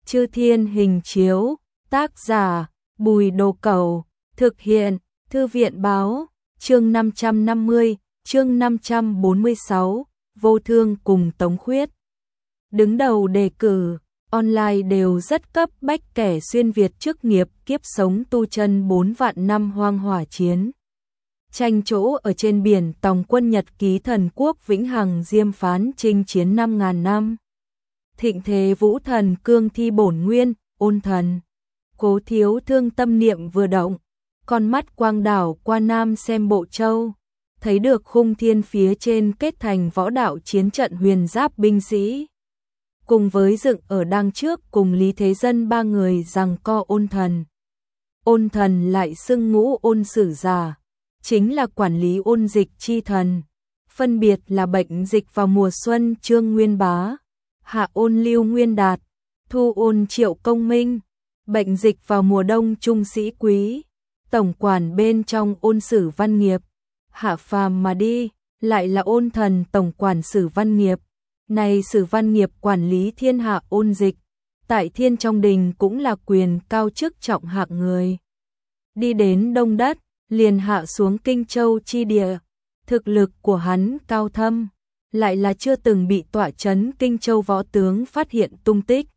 Chư Thiên Hình Chiếu, tác giả Bùi Đồ Cẩu, thực hiện Thư viện Báo, chương 550, chương 546, Vô Thương cùng Tống Khuyết. Đứng đầu đề cử, online đều rất cấp bách kẻ xuyên Việt chức nghiệp kiếp sống tu chân 4 vạn năm hoang hỏa chiến. Tranh chỗ ở trên biển tòng quân Nhật ký thần quốc vĩnh hằng diêm phán chinh chiến 5.000 năm. Thịnh thế vũ thần cương thi bổn nguyên, ôn thần. Cố Thiếu Thương tâm niệm vừa động, con mắt quang đảo qua nam xem bộ châu, thấy được khung thiên phía trên kết thành võ đạo chiến trận huyền giáp binh sĩ. Cùng với dựng ở đằng trước cùng Lý Thế Dân ba người giằng co ôn thần. Ôn thần lại xưng ngũ ôn sử giả, chính là quản lý ôn dịch chi thần. Phân biệt là bệnh dịch vào mùa xuân Trương Nguyên Bá, hạ ôn Lưu Nguyên Đạt, thu ôn Triệu Công Minh, bệnh dịch vào mùa đông Trung Sĩ Quý, tổng quản bên trong ôn Sử Văn Nghiệp, hạ phàm mà đi, lại là ôn thần tổng quản Sử Văn Nghiệp. Này Sử Văn Nghiệp quản lý thiên hạ ôn dịch, tại thiên trong đình cũng là quyền cao chức trọng hạng người. Đi đến Đông Đất, liền hạ xuống Kinh Châu chi địa, thực lực của hắn cao thâm, lại là chưa từng bị tọa trấn Kinh Châu võ tướng phát hiện tung tích.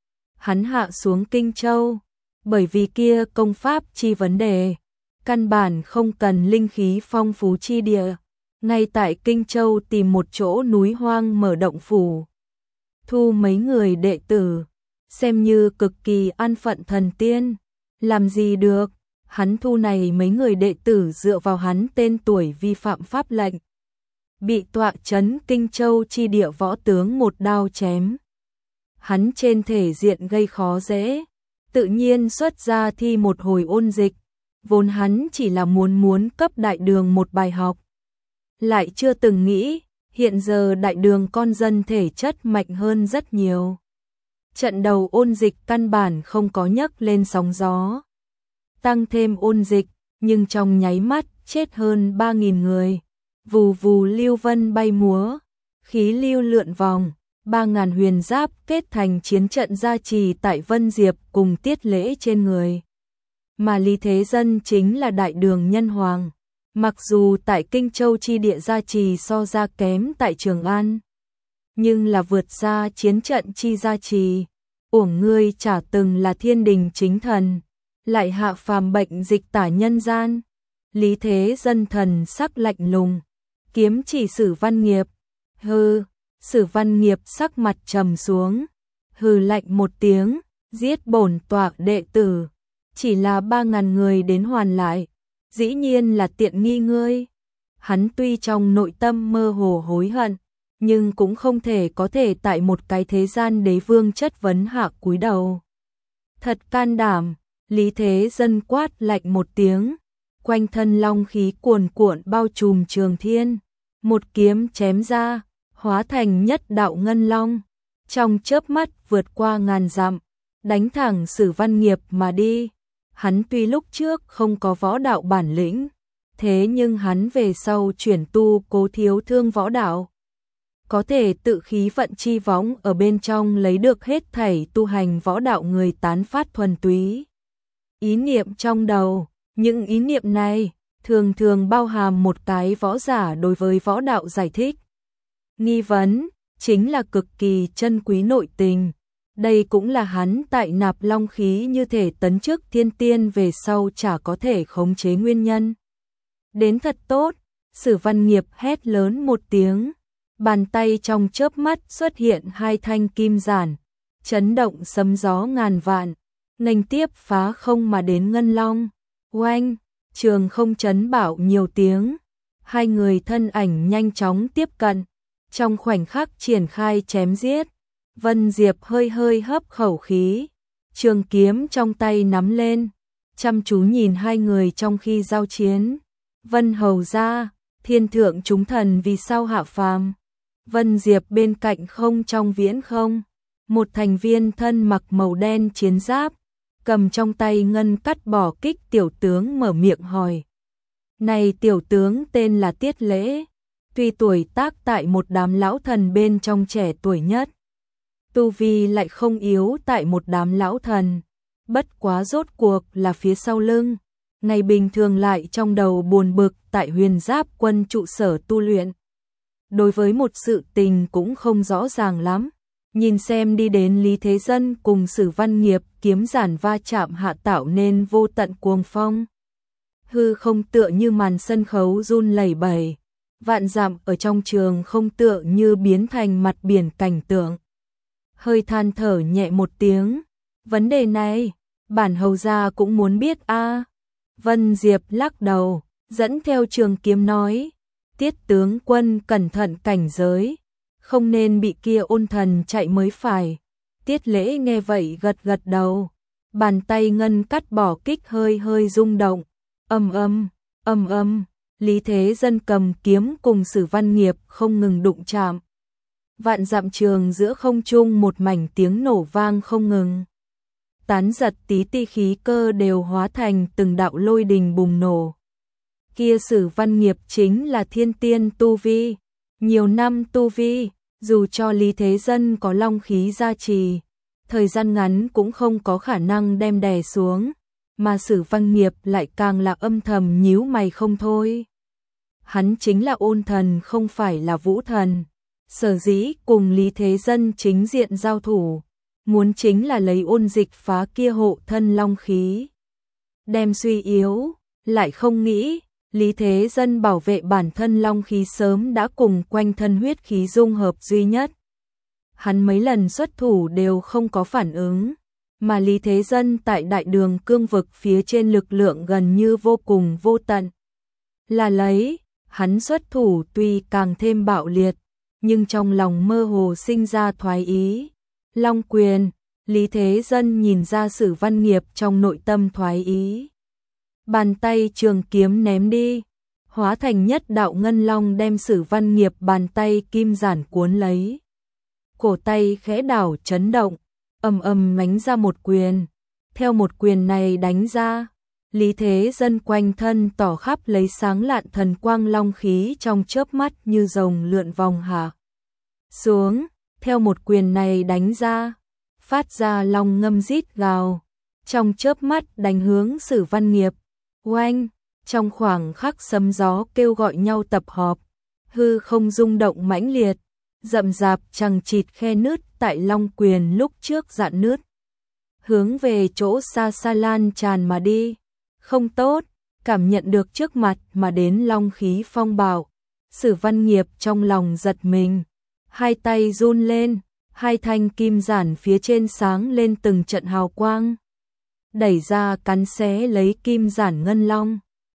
Hắn hạ xuống Kinh Châu, bởi vì kia công pháp chi vấn đề, căn bản không cần linh khí phong phú chi địa, ngay tại Kinh Châu tìm một chỗ núi hoang mở động phủ, thu mấy người đệ tử, xem như cực kỳ an phận thần tiên, làm gì được, hắn thu này mấy người đệ tử dựa vào hắn tên tuổi vi phạm pháp lệnh, bị tọa trấn Kinh Châu chi địa võ tướng một đao chém. Hắn trên thể diện gây khó dễ, tự nhiên xuất ra thi một hồi ôn dịch, vốn hắn chỉ là muốn cấp đại đường một bài học. Lại chưa từng nghĩ, hiện giờ đại đường con dân thể chất mạnh hơn rất nhiều. Trận đầu ôn dịch căn bản không có nhấc lên sóng gió. Tăng thêm ôn dịch, nhưng trong nháy mắt chết hơn 3.000 người. Vù vù lưu vân bay múa, khí lưu lượn vòng, 3.000 huyền giáp kết thành chiến trận gia trì tại Vân Diệp cùng tiết lễ trên người. Mà Lý Thế Dân chính là đại đường nhân hoàng, mặc dù tại Kinh Châu chi địa gia trì so ra kém tại Trường An, nhưng là vượt xa chiến trận chi gia trì. Uổng ngươi chả từng là thiên đình chính thần, lại hạ phàm bệnh dịch tả nhân gian. Lý Thế Dân thần sắc lạnh lùng, kiếm chỉ Sử Văn Nghiệp. Hừ, Sử Văn Nghiệp sắc mặt trầm xuống, hừ lạnh một tiếng, giết bổn tọa đệ tử, chỉ là 3.000 người đến hoàn lại, dĩ nhiên là tiện nghi ngươi. Hắn tuy trong nội tâm mơ hồ hối hận, nhưng cũng không thể có thể tại một cái thế gian đế vương chất vấn hạ cúi đầu. Thật can đảm, Lý Thế Dân quát lạnh một tiếng, quanh thân long khí cuồn cuộn bao trùm trường thiên, một kiếm chém ra, hóa thành nhất đạo ngân long, trong chớp mắt vượt qua ngàn dặm, đánh thẳng Sử Văn Nghiệp mà đi. Hắn tuy lúc trước không có võ đạo bản lĩnh, thế nhưng hắn về sau chuyển tu Cố Thiếu Thương võ đạo, có thể tự khí vận chi võng ở bên trong lấy được hết thảy tu hành võ đạo người tán phát thuần túy. Ý niệm trong đầu, những ý niệm này thường thường bao hàm một cái võ giả đối với võ đạo giải thích. Nghi vấn, chính là cực kỳ chân quý nội tình. Đây cũng là hắn tại nạp long khí như thể tấn chức thiên tiên về sau chả có thể khống chế nguyên nhân. Đến thật tốt, Sử Văn Nghiệp hét lớn một tiếng, bàn tay trong chớp mắt xuất hiện 2 thanh kim giản, chấn động sấm gió ngàn vạn, nghênh tiếp phá không mà đến ngân long. Oanh, trường không chấn bảo nhiều tiếng, 2 người thân ảnh nhanh chóng tiếp cận, trong khoảnh khắc triển khai chém giết. Vân Diệp hơi hơi hấp khẩu khí, trường kiếm trong tay nắm lên, chăm chú nhìn 2 người trong khi giao chiến. Vân hầu ra, thiên thượng chúng thần vì sao hạ phàm? Vân Diệp bên cạnh không trong viễn không, một thành viên thân mặc màu đen chiến giáp, cầm trong tay ngân cắt bỏ kích tiểu tướng mở miệng hỏi. Này tiểu tướng tên là Tiết Lễ, tuy tuổi tác tại một đám lão thần bên trong trẻ tuổi nhất, tu vi lại không yếu tại một đám lão thần. Bất quá rốt cuộc là phía sau lưng, ngày bình thường lại trong đầu buồn bực tại Huyền Giáp quân trụ sở tu luyện. Đối với một sự tình cũng không rõ ràng lắm, nhìn xem đi đến Lý Thế Dân cùng Sử Văn Nghiệp kiếm giản va chạm hạ tạo nên vô tận cuồng phong. Hư không tựa như màn sân khấu run lẩy bẩy, vạn dặm ở trong trường không tựa như biến thành mặt biển cảnh tượng. Hơi than thở nhẹ một tiếng, vấn đề này, bản hầu gia cũng muốn biết a. Vân Diệp lắc đầu, dẫn theo trường kiếm nói, Tiết tướng quân cẩn thận cảnh giới, không nên bị kia ôn thần chạy mới phải. Tiết Lễ nghe vậy gật gật đầu, bàn tay ngân cắt bỏ kích hơi hơi rung động, ầm ầm, Lý Thế Dân cầm kiếm cùng Sử Văn Nghiệp không ngừng đụng chạm. Vạn dặm trường giữa không trung một mảnh tiếng nổ vang không ngừng. Tán giật tí ti khí cơ đều hóa thành từng đạo lôi đình bùng nổ. Kia Sử Văn Nghiệp chính là thiên tiên tu vi, nhiều năm tu vi, dù cho Lý Thế Dân có long khí gia trì, thời gian ngắn cũng không có khả năng đem đè xuống, mà Sử Văn Nghiệp lại càng là âm thầm nhíu mày không thôi. Hắn chính là ôn thần không phải là vũ thần, sở dĩ cùng Lý Thế Dân chính diện giao thủ, muốn chính là lấy ôn dịch phá kia hộ thân long khí. Đem suy yếu, lại không nghĩ, Lý Thế Dân bảo vệ bản thân long khí sớm đã cùng quanh thân huyết khí dung hợp duy nhất. Hắn mấy lần xuất thủ đều không có phản ứng, mà Lý Thế Dân tại đại đường cương vực phía trên lực lượng gần như vô cùng vô tận. Là lấy, hắn xuất thủ tuy càng thêm bạo liệt, nhưng trong lòng mơ hồ sinh ra thoái ý. Long quyền, Lý Thế Dân nhìn ra Sử Văn Nghiệp trong nội tâm thoái ý. Bàn tay trường kiếm ném đi, hóa thành nhất đạo ngân long đem Sử Văn Nghiệp bàn tay kim giản cuốn lấy. Cổ tay khẽ đảo chấn động, ầm đánh ra một quyền. Theo một quyền này đánh ra, Lý Thế Dân quanh thân tỏ khắp lấy sáng lạn thần quang long khí trong chớp mắt như rồng lượn vòng hạ xuống. Theo một quyền này đánh ra, phát ra long ngâm rít gào, trong chớp mắt đánh hướng Sử Văn Nghiệp. Oanh, trong khoảng khắc sấm gió kêu gọi nhau tập họp, hư không rung động mãnh liệt, rậm rạp chằng chịt khe nứt tại long quyền lúc trước dạn nứt, hướng về chỗ xa xa lan tràn mà đi. Không tốt, cảm nhận được trước mặt mà đến long khí phong bạo, Sử Văn Nghiệp trong lòng giật mình, hai tay run lên, hai thanh kim giản phía trên sáng lên từng trận hào quang. Đẩy ra cắn xé lấy kim giản ngân long,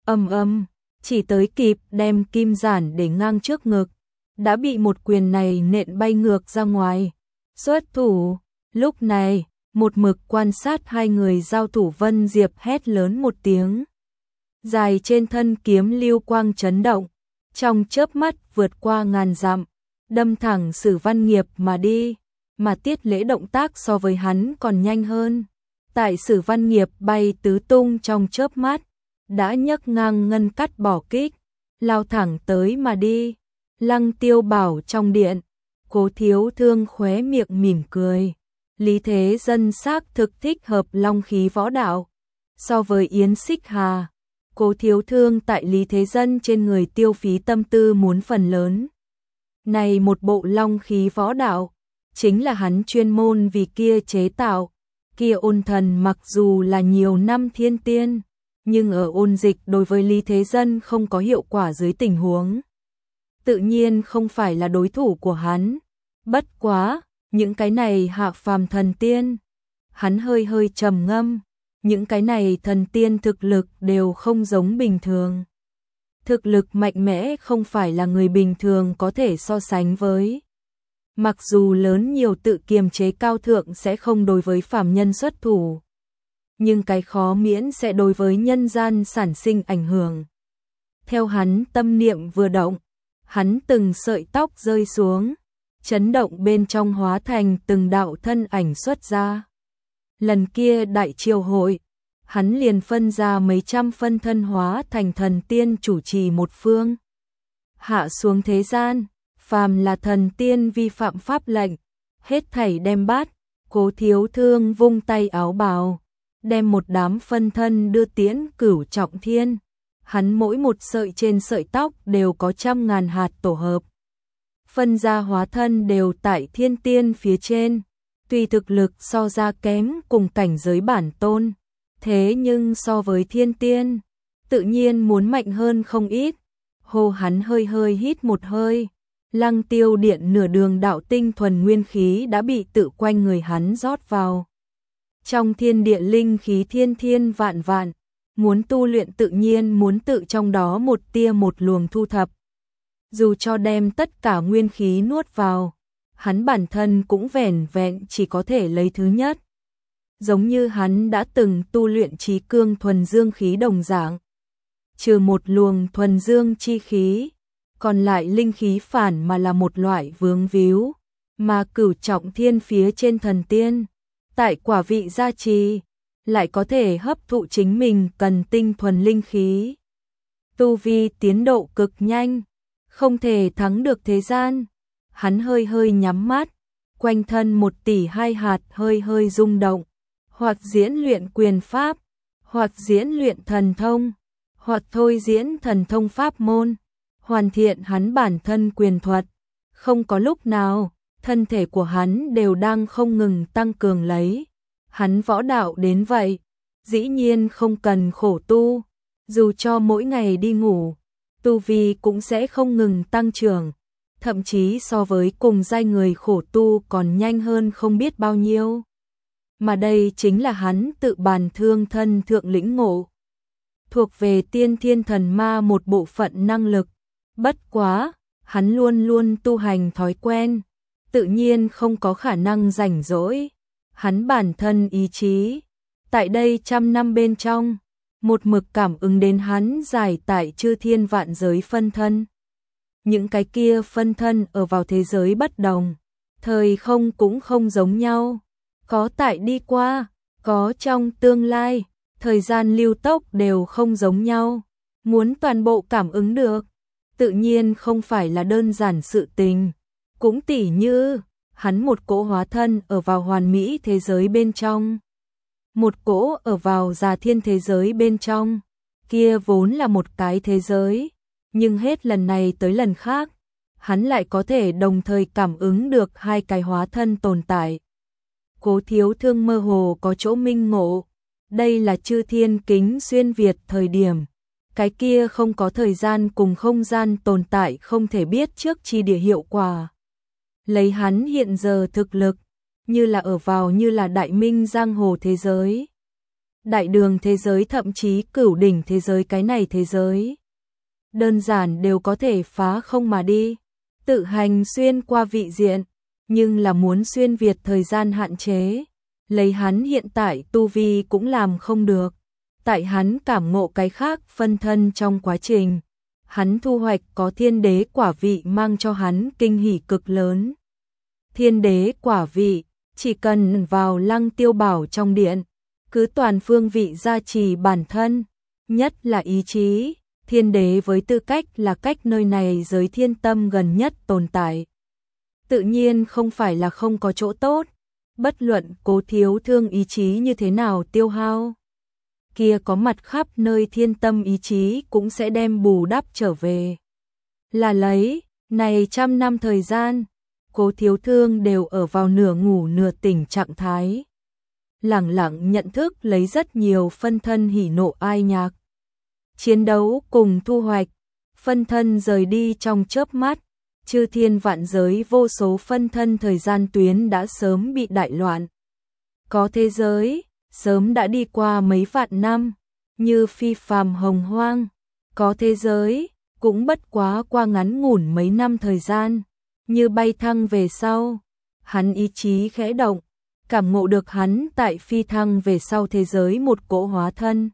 chỉ tới kịp đem kim giản để ngang trước ngực, đã bị một quyền này nện bay ngược ra ngoài. Xuất thủ, lúc này, một mực quan sát hai người giao thủ Vân Diệp hét lớn một tiếng. Dài trên thân kiếm lưu quang chấn động, trong chớp mắt vượt qua ngàn dặm, đâm thẳng Sử Văn Nghiệp mà đi, mà Tiết Lễ động tác so với hắn còn nhanh hơn. Tại Sử Văn Nghiệp bay tứ tung trong chớp mắt, đã nhấc ngang ngân cắt bỏ kích, lao thẳng tới mà đi. Lăng Tiêu Bảo trong điện, Cố Thiếu Thương khóe miệng mỉm cười. Lý Thế Dân xác thực thích hợp long khí võ đạo. So với Yến Xích Hà, Cố Thiếu Thương tại Lý Thế Dân trên người tiêu phí tâm tư muốn phần lớn. Này một bộ long khí võ đạo, chính là hắn chuyên môn vì kia chế tạo. Kia ôn thần mặc dù là nhiều năm thiên tiên, nhưng ở ôn dịch đối với Lý Thế Dân không có hiệu quả dưới tình huống, tự nhiên không phải là đối thủ của hắn. Bất quá, những cái này hạ phàm thần tiên, hắn hơi hơi trầm ngâm, những cái này thần tiên thực lực đều không giống bình thường. Thực lực mạnh mẽ không phải là người bình thường có thể so sánh với. Mặc dù lớn nhiều tự kiềm chế cao thượng sẽ không đối với phàm nhân xuất thủ, nhưng cái khó miễn sẽ đối với nhân gian sản sinh ảnh hưởng. Theo hắn tâm niệm vừa động, hắn từng sợi tóc rơi xuống, chấn động bên trong hóa thành từng đạo thân ảnh xuất ra. Lần kia đại triều hội, hắn liền phân ra mấy trăm phân thân hóa thành thần tiên chủ trì một phương. Hạ xuống thế gian, phàm là thần tiên vi phạm pháp lệnh, hết thảy đem bát, Cố Thiếu Thương vung tay áo bào, đem một đám phân thân đưa tiễn Cửu Trọng Thiên. Hắn mỗi một sợi trên sợi tóc đều có trăm ngàn hạt tổ hợp. Phân ra hóa thân đều tại thiên tiên phía trên, tuy thực lực so ra kém cùng cảnh giới bản tôn, thế nhưng so với thiên tiên, tự nhiên muốn mạnh hơn không ít. Hô, hắn hơi hơi hít một hơi, Lăng Tiêu Điện nửa đường đạo tinh thuần nguyên khí đã bị tự quanh người hắn rót vào. Trong thiên địa linh khí thiên thiên vạn vạn, muốn tu luyện tự nhiên muốn tự trong đó một tia một luồng thu thập. Dù cho đem tất cả nguyên khí nuốt vào, hắn bản thân cũng vẻn vẹn chỉ có thể lấy thứ nhất. Giống như hắn đã từng tu luyện trí cương thuần dương khí đồng dạng. Trừ một luồng thuần dương chi khí, còn lại linh khí phản mà là một loại vướng víu, mà Cửu Trọng Thiên phía trên thần tiên, tại quả vị gia trì, lại có thể hấp thụ chính mình cần tinh thuần linh khí. Tu vi tiến độ cực nhanh, không thể thắng được thế gian. Hắn hơi hơi nhắm mắt, quanh thân 1,2 tỷ hạt hơi hơi rung động, hoặc diễn luyện quyền pháp, hoặc diễn luyện thần thông, hoặc thôi diễn thần thông pháp môn, hoàn thiện hắn bản thân quyền thuật. Không có lúc nào, thân thể của hắn đều đang không ngừng tăng cường lấy. Hắn võ đạo đến vậy, dĩ nhiên không cần khổ tu, dù cho mỗi ngày đi ngủ, tu vi cũng sẽ không ngừng tăng trưởng, thậm chí so với cùng giai người khổ tu còn nhanh hơn không biết bao nhiêu. Mà đây chính là hắn tự bàn thương thân thượng lĩnh ngộ, thuộc về tiên thiên thần ma một bộ phận năng lực. Bất quá, hắn luôn luôn tu hành thói quen, tự nhiên không có khả năng rảnh rỗi. Hắn bản thân ý chí, tại đây 100 năm bên trong, một mực cảm ứng đến hắn giải tại chư thiên vạn giới phân thân. Những cái kia phân thân ở vào thế giới bất đồng, thời không cũng không giống nhau, có tại đi qua, có trong tương lai, thời gian lưu tốc đều không giống nhau. Muốn toàn bộ cảm ứng được, tự nhiên không phải là đơn giản sự tình. Cũng tỉ như, hắn một cỗ hóa thân ở vào hoàn mỹ thế giới bên trong, một cỗ ở vào già thiên thế giới bên trong, kia vốn là một cái thế giới, nhưng hết lần này tới lần khác, hắn lại có thể đồng thời cảm ứng được hai cái hóa thân tồn tại. Cố Thiếu Thương mơ hồ có chỗ minh ngộ, đây là chư thiên kính xuyên Việt thời điểm, cái kia không có thời gian cùng không gian tồn tại không thể biết trước chi địa hiệu quả. Lấy hắn hiện giờ thực lực, như là ở vào như là đại minh giang hồ thế giới, đại đường thế giới, thậm chí cửu đỉnh thế giới, cái này thế giới đơn giản đều có thể phá không mà đi, tự hành xuyên qua vị diện, nhưng là muốn xuyên việt thời gian hạn chế, lấy hắn hiện tại tu vi cũng làm không được. Tại hắn cảm ngộ cái khác phân thân trong quá trình, hắn thu hoạch có thiên đế quả vị mang cho hắn kinh hỉ cực lớn. Thiên đế quả vị, chỉ cần vào Lăng Tiêu Bảo trong điện, cứ toàn phương vị gia trì bản thân, nhất là ý chí, thiên đế với tư cách là cách nơi này giới thiên tâm gần nhất tồn tại. Tự nhiên không phải là không có chỗ tốt, bất luận Cố Thiếu Thương ý chí như thế nào tiêu hao, kia có mặt khắp nơi thiên tâm ý chí cũng sẽ đem bù đắp trở về. Là lấy, này 100 năm thời gian, Cố Thiếu Thương đều ở vào nửa ngủ nửa tỉnh trạng thái. Lẳng lặng nhận thức lấy rất nhiều phân thân hỉ nộ ai nhạc. Chiến đấu cùng thu hoạch, phân thân rời đi trong chớp mắt, chư thiên vạn giới vô số phân thân thời gian tuyến đã sớm bị đại loạn. Có thế giới, sớm đã đi qua mấy vạn năm, như phi phàm hồng hoang, có thế giới, cũng bất quá qua ngắn ngủn mấy năm thời gian, như bay thăng về sau. Hắn ý chí khẽ động, cảm ngộ được hắn tại phi thăng về sau thế giới một cỗ hóa thân.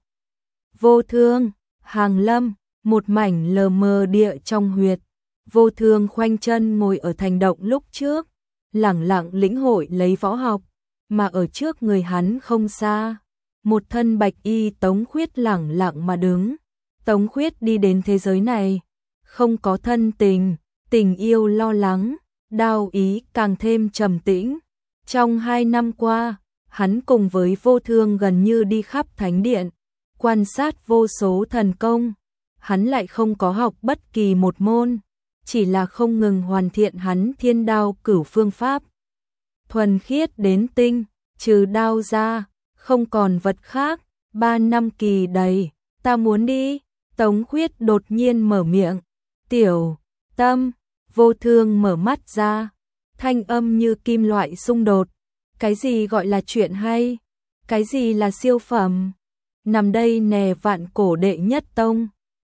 Vô Thương, hàng lâm, một mảnh lờ mờ địa trong huyệt, Vô Thương khoanh chân ngồi ở thành động lúc trước, lẳng lặng lĩnh hội lấy võ học, mà ở trước người hắn không xa, một thân bạch y Tống Khuyết lẳng lặng mà đứng. Tống Khuyết đi đến thế giới này, không có thân tình, tình yêu lo lắng, Đao ý càng thêm trầm tĩnh. Trong 2 năm qua, hắn cùng với Vô Thương gần như đi khắp thánh điện, quan sát vô số thần công. Hắn lại không có học bất kỳ một môn, chỉ là không ngừng hoàn thiện hắn Thiên Đao Cửu phương pháp. Thuần khiết đến tinh, trừ đao ra, không còn vật khác. 3 năm kỳ đầy, ta muốn đi. Tống Khuyết đột nhiên mở miệng. Tiểu Tâm, Vô Thương mở mắt ra, thanh âm như kim loại xung đột. Cái gì gọi là chuyện hay? Cái gì là siêu phẩm? Nằm đây nè, Vạn Cổ đệ nhất tông.